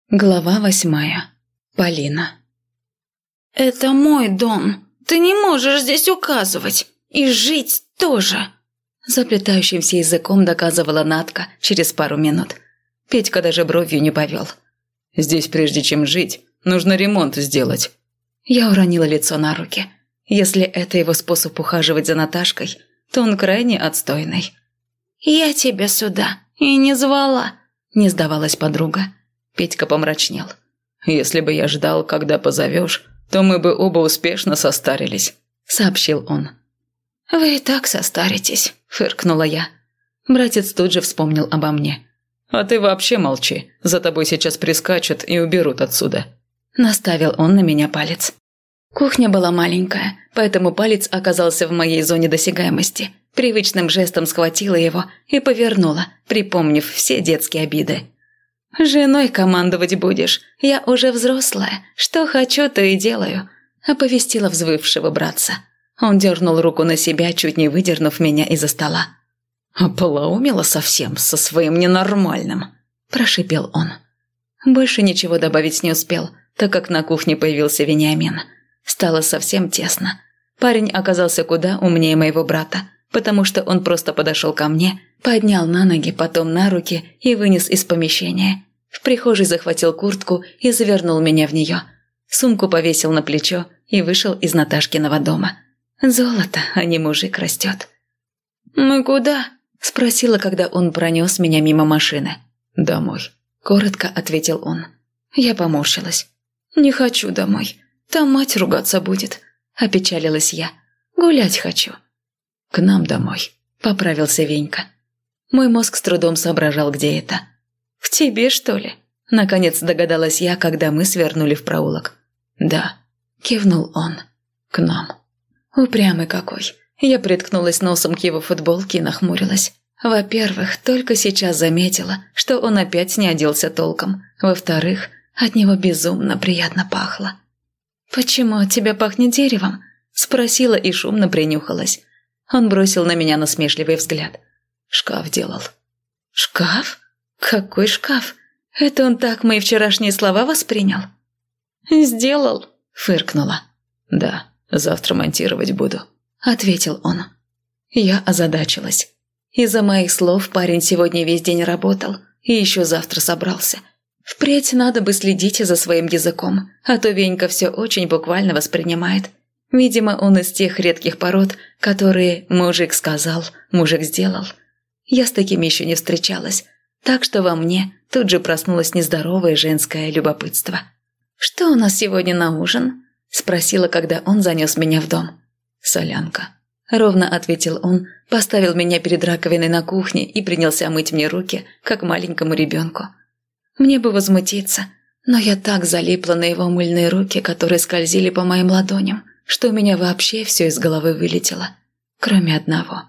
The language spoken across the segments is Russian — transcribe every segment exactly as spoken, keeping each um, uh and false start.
Глава восьмая. Полина. «Это мой дом. Ты не можешь здесь указывать. И жить тоже», – заплетающимся языком доказывала Натка через пару минут. Петька даже бровью не повел. «Здесь, прежде чем жить, нужно ремонт сделать». Я уронила лицо на руки. Если это его способ ухаживать за Наташкой, то он крайне отстойный. «Я тебя сюда и не звала», – не сдавалась подруга. Петька помрачнел. «Если бы я ждал, когда позовешь, то мы бы оба успешно состарились», – сообщил он. «Вы и так состаритесь», – фыркнула я. Братец тут же вспомнил обо мне. «А ты вообще молчи, за тобой сейчас прискачут и уберут отсюда». Наставил он на меня палец. Кухня была маленькая, поэтому палец оказался в моей зоне досягаемости. Привычным жестом схватила его и повернула, припомнив все детские обиды. «Женой командовать будешь. Я уже взрослая. Что хочу, то и делаю», – оповестила взвывшего братца. Он дернул руку на себя, чуть не выдернув меня из-за стола. «Ополоумела совсем со своим ненормальным», – прошипел он. Больше ничего добавить не успел, так как на кухне появился Вениамин. Стало совсем тесно. Парень оказался куда умнее моего брата, потому что он просто подошел ко мне, поднял на ноги, потом на руки и вынес из помещения. В прихожей захватил куртку и завернул меня в нее. Сумку повесил на плечо и вышел из Наташкиного дома. Золото, а не мужик растет. «Мы куда?» – спросила, когда он пронес меня мимо машины. «Домой», – коротко ответил он. Я поморщилась. «Не хочу домой. Там мать ругаться будет», – опечалилась я. «Гулять хочу». «К нам домой», – поправился Венька. Мой мозг с трудом соображал, где это. «В тебе, что ли?» – наконец догадалась я, когда мы свернули в проулок. «Да», – кивнул он. «К нам». Упрямый какой. Я приткнулась носом к его футболке и нахмурилась. Во-первых, только сейчас заметила, что он опять не оделся толком. Во-вторых, от него безумно приятно пахло. «Почему от тебя пахнет деревом?» – спросила и шумно принюхалась. Он бросил на меня насмешливый взгляд. «Шкаф делал». «Шкаф? Какой шкаф? Это он так мои вчерашние слова воспринял?» «Сделал», – фыркнула. «Да, завтра монтировать буду», – ответил он. Я озадачилась. Из-за моих слов парень сегодня весь день работал и еще завтра собрался. Впредь надо бы следить за своим языком, а то Венька все очень буквально воспринимает. Видимо, он из тех редких пород, которые «мужик сказал, мужик сделал». Я с такими еще не встречалась, так что во мне тут же проснулось нездоровое женское любопытство. «Что у нас сегодня на ужин?» – спросила, когда он занес меня в дом. «Солянка», – ровно ответил он, поставил меня перед раковиной на кухне и принялся мыть мне руки, как маленькому ребенку. Мне бы возмутиться, но я так залипла на его мыльные руки, которые скользили по моим ладоням, что у меня вообще все из головы вылетело, кроме одного.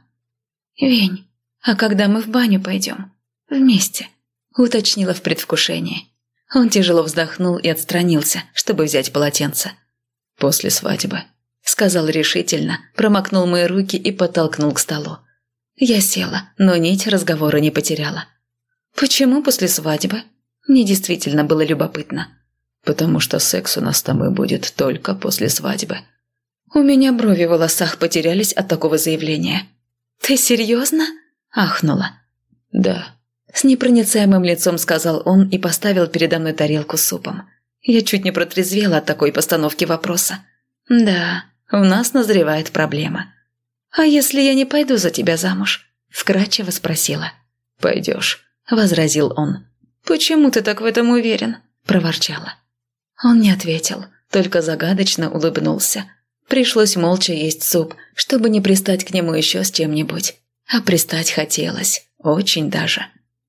«Вень, а когда мы в баню пойдем? Вместе?» – уточнила в предвкушении. Он тяжело вздохнул и отстранился, чтобы взять полотенце. «После свадьбы», – сказал решительно, промокнул мои руки и подтолкнул к столу. Я села, но нить разговора не потеряла. «Почему после свадьбы?» Мне действительно было любопытно. «Потому что секс у нас там и будет только после свадьбы». У меня брови в волосах потерялись от такого заявления. «Ты серьезно?» – ахнула. «Да», – с непроницаемым лицом сказал он и поставил передо мной тарелку с супом. Я чуть не протрезвела от такой постановки вопроса. «Да, у нас назревает проблема». «А если я не пойду за тебя замуж?» – вкратчиво спросила. «Пойдешь», – возразил он. «Почему ты так в этом уверен?» – проворчала. Он не ответил, только загадочно улыбнулся. Пришлось молча есть суп, чтобы не пристать к нему еще с чем-нибудь. А пристать хотелось, очень даже.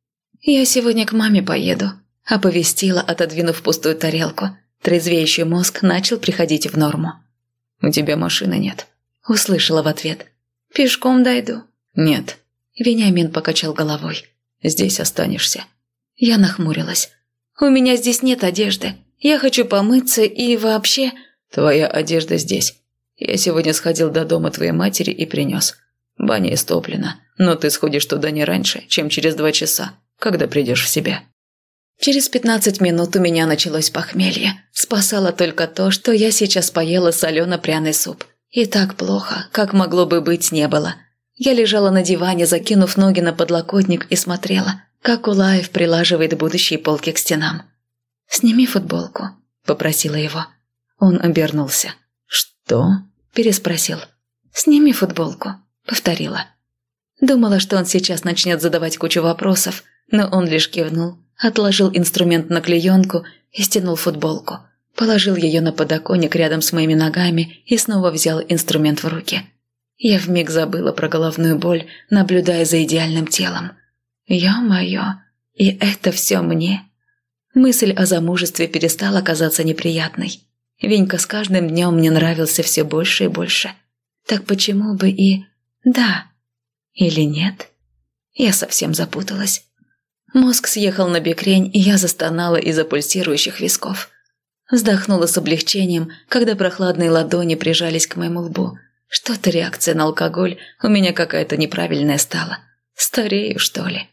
«Я сегодня к маме поеду», – оповестила, отодвинув пустую тарелку. Трезвеющий мозг начал приходить в норму. «У тебя машины нет», – услышала в ответ. «Пешком дойду». «Нет». Вениамин покачал головой. «Здесь останешься». Я нахмурилась. «У меня здесь нет одежды. Я хочу помыться и вообще...» «Твоя одежда здесь. Я сегодня сходил до дома твоей матери и принес. Баня истоплена, но ты сходишь туда не раньше, чем через два часа, когда придешь в себя». Через пятнадцать минут у меня началось похмелье. Спасало только то, что я сейчас поела солено-пряный суп. И так плохо, как могло бы быть, не было. Я лежала на диване, закинув ноги на подлокотник и смотрела, как Улаев прилаживает будущие полки к стенам. «Сними футболку», – попросила его. Он обернулся. «Что?» – переспросил. «Сними футболку», – повторила. Думала, что он сейчас начнет задавать кучу вопросов, но он лишь кивнул, отложил инструмент на клеенку и стянул футболку, положил ее на подоконник рядом с моими ногами и снова взял инструмент в руки. Я вмиг забыла про головную боль, наблюдая за идеальным телом. Ё-моё, и это все мне? Мысль о замужестве перестала казаться неприятной. Венька с каждым днем мне нравился все больше и больше. Так почему бы и да или нет? Я совсем запуталась. Мозг съехал на бекрень, и я застонала из-за пульсирующих висков. Вздохнула с облегчением, когда прохладные ладони прижались к моему лбу. Что-то реакция на алкоголь у меня какая-то неправильная стала. Старею, что ли?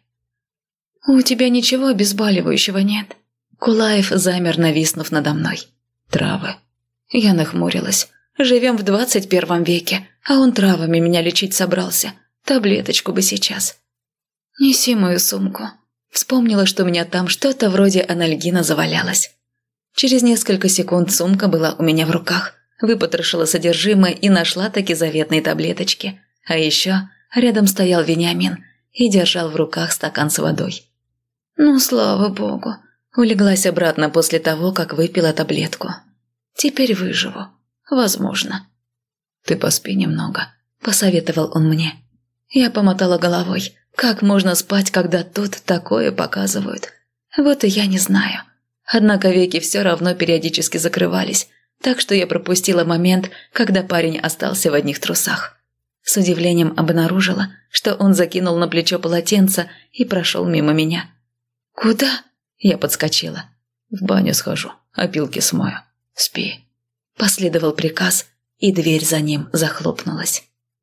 «У тебя ничего обезболивающего нет?» Кулаев замер, нависнув надо мной. «Травы». Я нахмурилась. «Живем в двадцать первом веке, а он травами меня лечить собрался. Таблеточку бы сейчас». «Неси мою сумку». Вспомнила, что у меня там что-то вроде анальгина завалялось. Через несколько секунд сумка была у меня в руках. Выпотрошила содержимое и нашла таки заветные таблеточки. А еще рядом стоял Вениамин и держал в руках стакан с водой. «Ну, слава богу», улеглась обратно после того, как выпила таблетку. «Теперь выживу. Возможно». «Ты поспи немного», – посоветовал он мне. Я помотала головой. Как можно спать, когда тут такое показывают? Вот и я не знаю. Однако веки все равно периодически закрывались, так что я пропустила момент, когда парень остался в одних трусах. С удивлением обнаружила, что он закинул на плечо полотенце и прошел мимо меня. «Куда?» – я подскочила. «В баню схожу, опилки смою. Спи». Последовал приказ, и дверь за ним захлопнулась.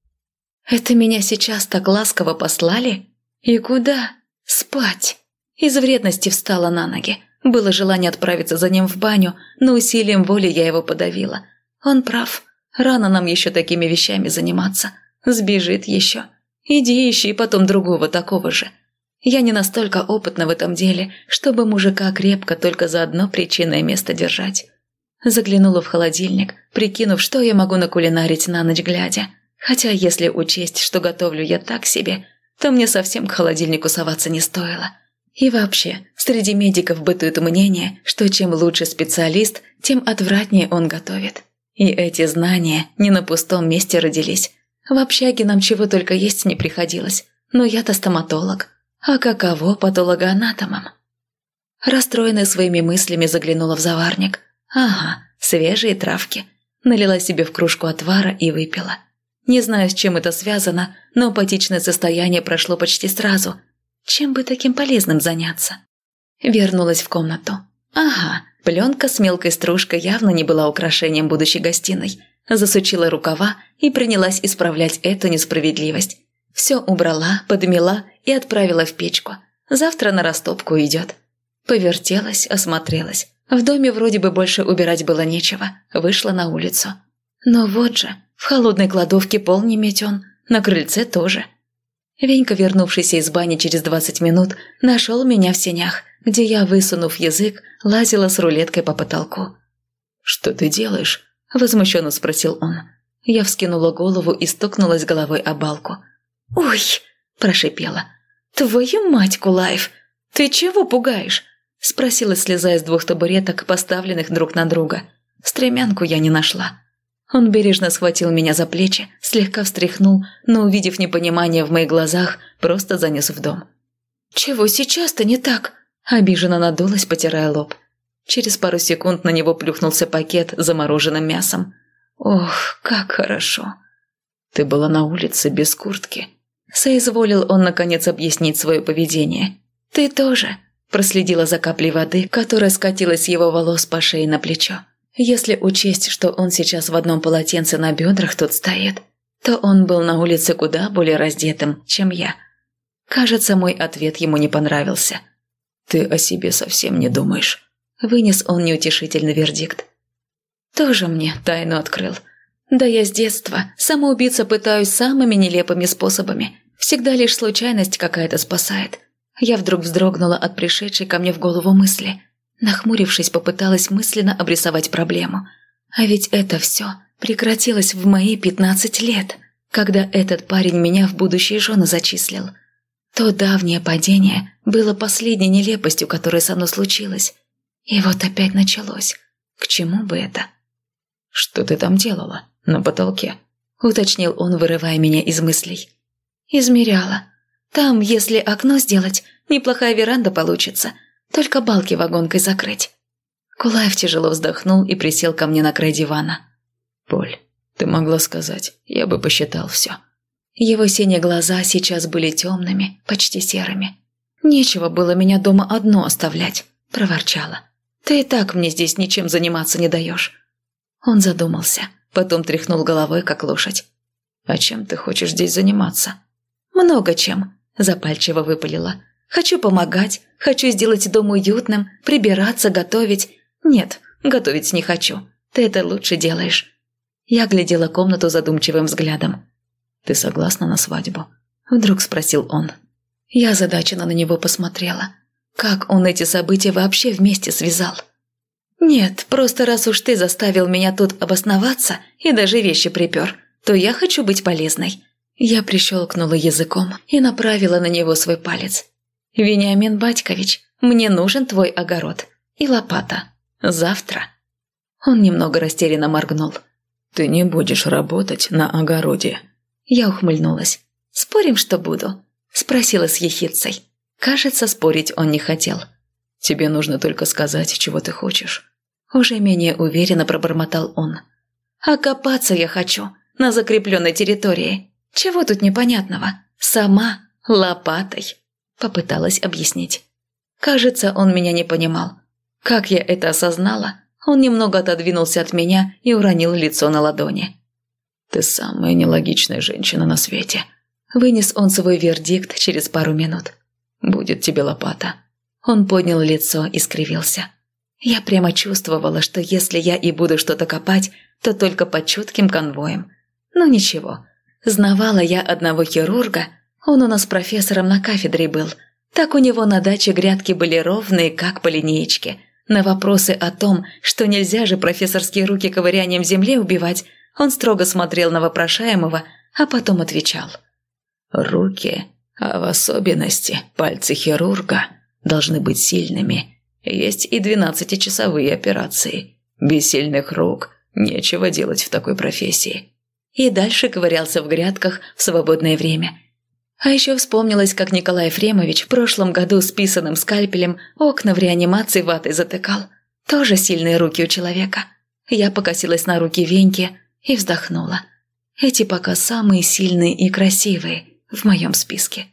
«Это меня сейчас так ласково послали? И куда? Спать!» Из вредности встала на ноги. Было желание отправиться за ним в баню, но усилием воли я его подавила. Он прав. Рано нам еще такими вещами заниматься. Сбежит еще. Иди ищи потом другого такого же. Я не настолько опытна в этом деле, чтобы мужика крепко только за одно причинное место держать. Заглянула в холодильник, прикинув, что я могу накулинарить на ночь глядя. Хотя, если учесть, что готовлю я так себе, то мне совсем к холодильнику соваться не стоило. И вообще, среди медиков бытует мнение, что чем лучше специалист, тем отвратнее он готовит. И эти знания не на пустом месте родились. В общаге нам чего только есть не приходилось, но я-то стоматолог, а каково патологоанатомам? Расстроенная своими мыслями заглянула в заварник. Ага, свежие травки. Налила себе в кружку отвара и выпила. Не знаю, с чем это связано, но апатичное состояние прошло почти сразу. Чем бы таким полезным заняться? Вернулась в комнату. Ага, пленка с мелкой стружкой явно не была украшением будущей гостиной. Засучила рукава и принялась исправлять эту несправедливость. Все убрала, подмела и отправила в печку. Завтра на растопку идет. Повертелась, осмотрелась. В доме вроде бы больше убирать было нечего. Вышла на улицу. Но вот же, в холодной кладовке пол не метен, на крыльце тоже. Венька, вернувшийся из бани через двадцать минут, нашел меня в сенях, где я, высунув язык, лазила с рулеткой по потолку. «Что ты делаешь?» – возмущенно спросил он. Я вскинула голову и стукнулась головой о балку. «Ой!» – прошипела. «Твою мать, Кулаев! Ты чего пугаешь?» – спросила, слезая с двух табуреток, поставленных друг на друга. Стремянку я не нашла. Он бережно схватил меня за плечи, слегка встряхнул, но, увидев непонимание в моих глазах, просто занес в дом. «Чего сейчас-то не так?» – обиженно надулась, потирая лоб. Через пару секунд на него плюхнулся пакет с замороженным мясом. «Ох, как хорошо!» «Ты была на улице без куртки», – соизволил он, наконец, объяснить свое поведение. «Ты тоже», – проследила за каплей воды, которая скатилась с его волос по шее на плечо. Если учесть, что он сейчас в одном полотенце на бедрах тут стоит, то он был на улице куда более раздетым, чем я. Кажется, мой ответ ему не понравился. Ты о себе совсем не думаешь. Вынес он неутешительный вердикт. Тоже мне тайну открыл. Да я с детства самоубийца пытаюсь самыми нелепыми способами. Всегда лишь случайность какая-то спасает. Я вдруг вздрогнула от пришедшей ко мне в голову мысли. Нахмурившись, попыталась мысленно обрисовать проблему. А ведь это все прекратилось в мои пятнадцать лет, когда этот парень меня в будущие жены зачислил. То давнее падение было последней нелепостью, которая со мной случилась. И вот опять началось. К чему бы это? «Что ты там делала? На потолке?» – уточнил он, вырывая меня из мыслей. «Измеряла. Там, если окно сделать, неплохая веранда получится. Только балки вагонкой закрыть». Кулаев тяжело вздохнул и присел ко мне на край дивана. «Поль, ты могла сказать, я бы посчитал все». Его синие глаза сейчас были темными, почти серыми. «Нечего было меня дома одну оставлять», – проворчала. «Ты и так мне здесь ничем заниматься не даешь». Он задумался, потом тряхнул головой, как лошадь. «А чем ты хочешь здесь заниматься?» «Много чем», – запальчиво выпалила. «Хочу помогать, хочу сделать дом уютным, прибираться, готовить. Нет, готовить не хочу. Ты это лучше делаешь». Я глядела комнату задумчивым взглядом. «Ты согласна на свадьбу?» – вдруг спросил он. Я озадаченно на него посмотрела. Как он эти события вообще вместе связал? «Нет, просто раз уж ты заставил меня тут обосноваться и даже вещи припер, то я хочу быть полезной». Я прищелкнула языком и направила на него свой палец. «Вениамин Батькович, мне нужен твой огород и лопата. Завтра». Он немного растерянно моргнул. «Ты не будешь работать на огороде». Я ухмыльнулась. «Спорим, что буду?» – спросила с ехидцей. Кажется, спорить он не хотел. «Тебе нужно только сказать, чего ты хочешь». Уже менее уверенно пробормотал он. «Окопаться я хочу на закрепленной территории. Чего тут непонятного? Сама, лопатой», – попыталась объяснить. Кажется, он меня не понимал. Как я это осознала, он немного отодвинулся от меня и уронил лицо на ладони. «Ты самая нелогичная женщина на свете», – вынес он свой вердикт через пару минут. «Будет тебе лопата». Он поднял лицо и скривился. Я прямо чувствовала, что если я и буду что-то копать, то только под чутким конвоем. Ну ничего. Знавала я одного хирурга, он у нас профессором на кафедре был. Так у него на даче грядки были ровные, как по линеечке. На вопросы о том, что нельзя же профессорские руки ковырянием в земле убивать, он строго смотрел на вопрошаемого, а потом отвечал. «Руки, а в особенности пальцы хирурга, должны быть сильными. Есть и двенадцатичасовые операции. Без сильных рук нечего делать в такой профессии». И дальше ковырялся в грядках в свободное время. А еще вспомнилось, как Николай Ефремович в прошлом году с писаным скальпелем окна в реанимации ватой затыкал. Тоже сильные руки у человека. Я покосилась на руки Веньки и вздохнула. Эти пока самые сильные и красивые в моем списке.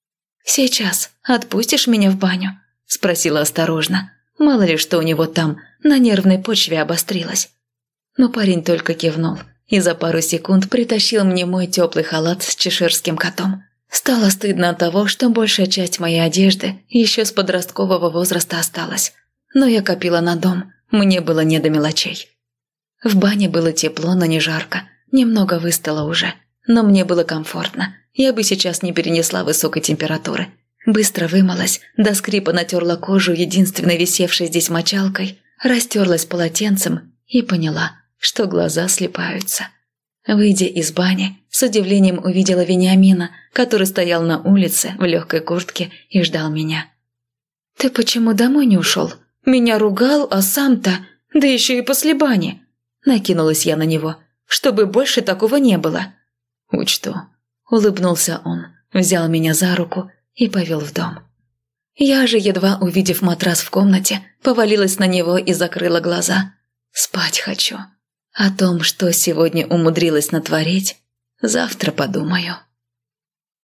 «Сейчас отпустишь меня в баню?» – спросила осторожно. Мало ли что у него там на нервной почве обострилось. Но парень только кивнул и за пару секунд притащил мне мой теплый халат с чеширским котом. Стало стыдно от того, что большая часть моей одежды еще с подросткового возраста осталась. Но я копила на дом, мне было не до мелочей. В бане было тепло, но не жарко. Немного выстало уже, но мне было комфортно. Я бы сейчас не перенесла высокой температуры. Быстро вымылась, до скрипа натерла кожу единственной висевшей здесь мочалкой, растерлась полотенцем и поняла, что глаза слипаются. Выйдя из бани, с удивлением увидела Вениамина, который стоял на улице в легкой куртке и ждал меня. «Ты почему домой не ушел? Меня ругал, а сам-то, да еще и после бани!» Накинулась я на него, чтобы больше такого не было. «Учту», – улыбнулся он, взял меня за руку и повел в дом. Я же, едва увидев матрас в комнате, повалилась на него и закрыла глаза. Спать хочу. О том, что сегодня умудрилась натворить, завтра подумаю.